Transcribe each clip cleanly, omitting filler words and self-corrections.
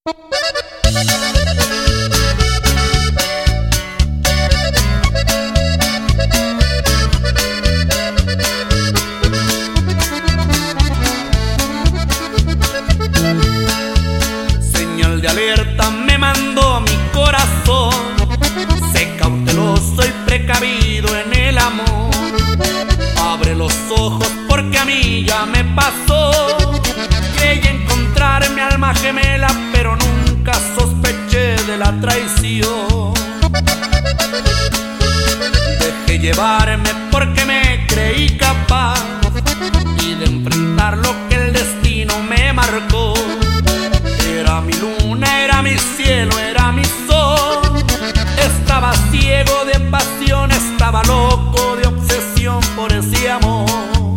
Señal de alerta me mandó mi corazón. Sé cauteloso y precavido en el amor. Abre los ojos porque a mí ya me pasó. Creí encontrar mi alma gemela, pero nunca sospeché de la traición. Dejé llevarme porque me creí capaz y de enfrentar lo que el destino me marcó. Era mi luna, era mi cielo, era mi sol. Estaba ciego de pasión, estaba loco de obsesión por ese amor.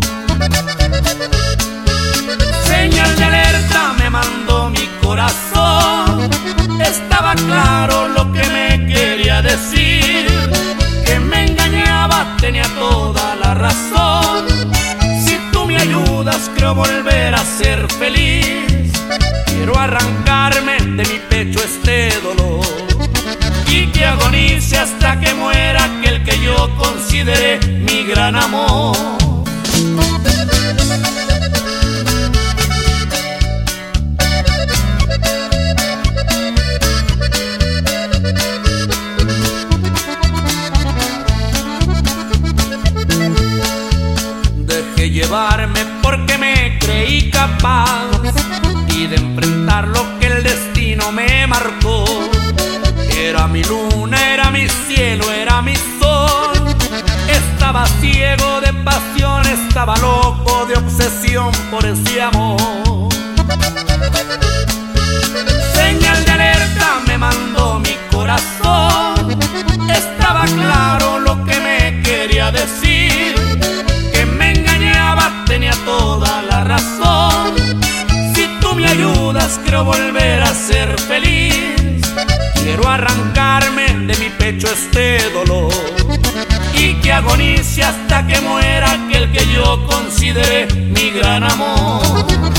Señal de alerta me mandó mi corazón. Estaba claro lo que me quería decir. Que me engañaba, tenía toda la razón. Si tú me ayudas, creo volver a ser feliz. Quiero arrancarme de mi pecho este dolor y que agonice hasta que muera aquel que yo consideré mi gran amor. Dejé llevarme porque me creí capaz y de enfrentar lo que el destino me marcó. Era mi luna, era mi cielo, era mi sol. Estaba ciego de pasión, estaba loco de obsesión por ese amor. Señal de alerta me mandó mi corazón. Estaba claro lo que me quería decir. Que me engañaba, tenía toda la razón. Si tú me ayudas, creo volver a ser feliz. Quiero arrancarme de mi pecho este dolor y que agonice hasta que muera aquel que yo consideré mi gran amor.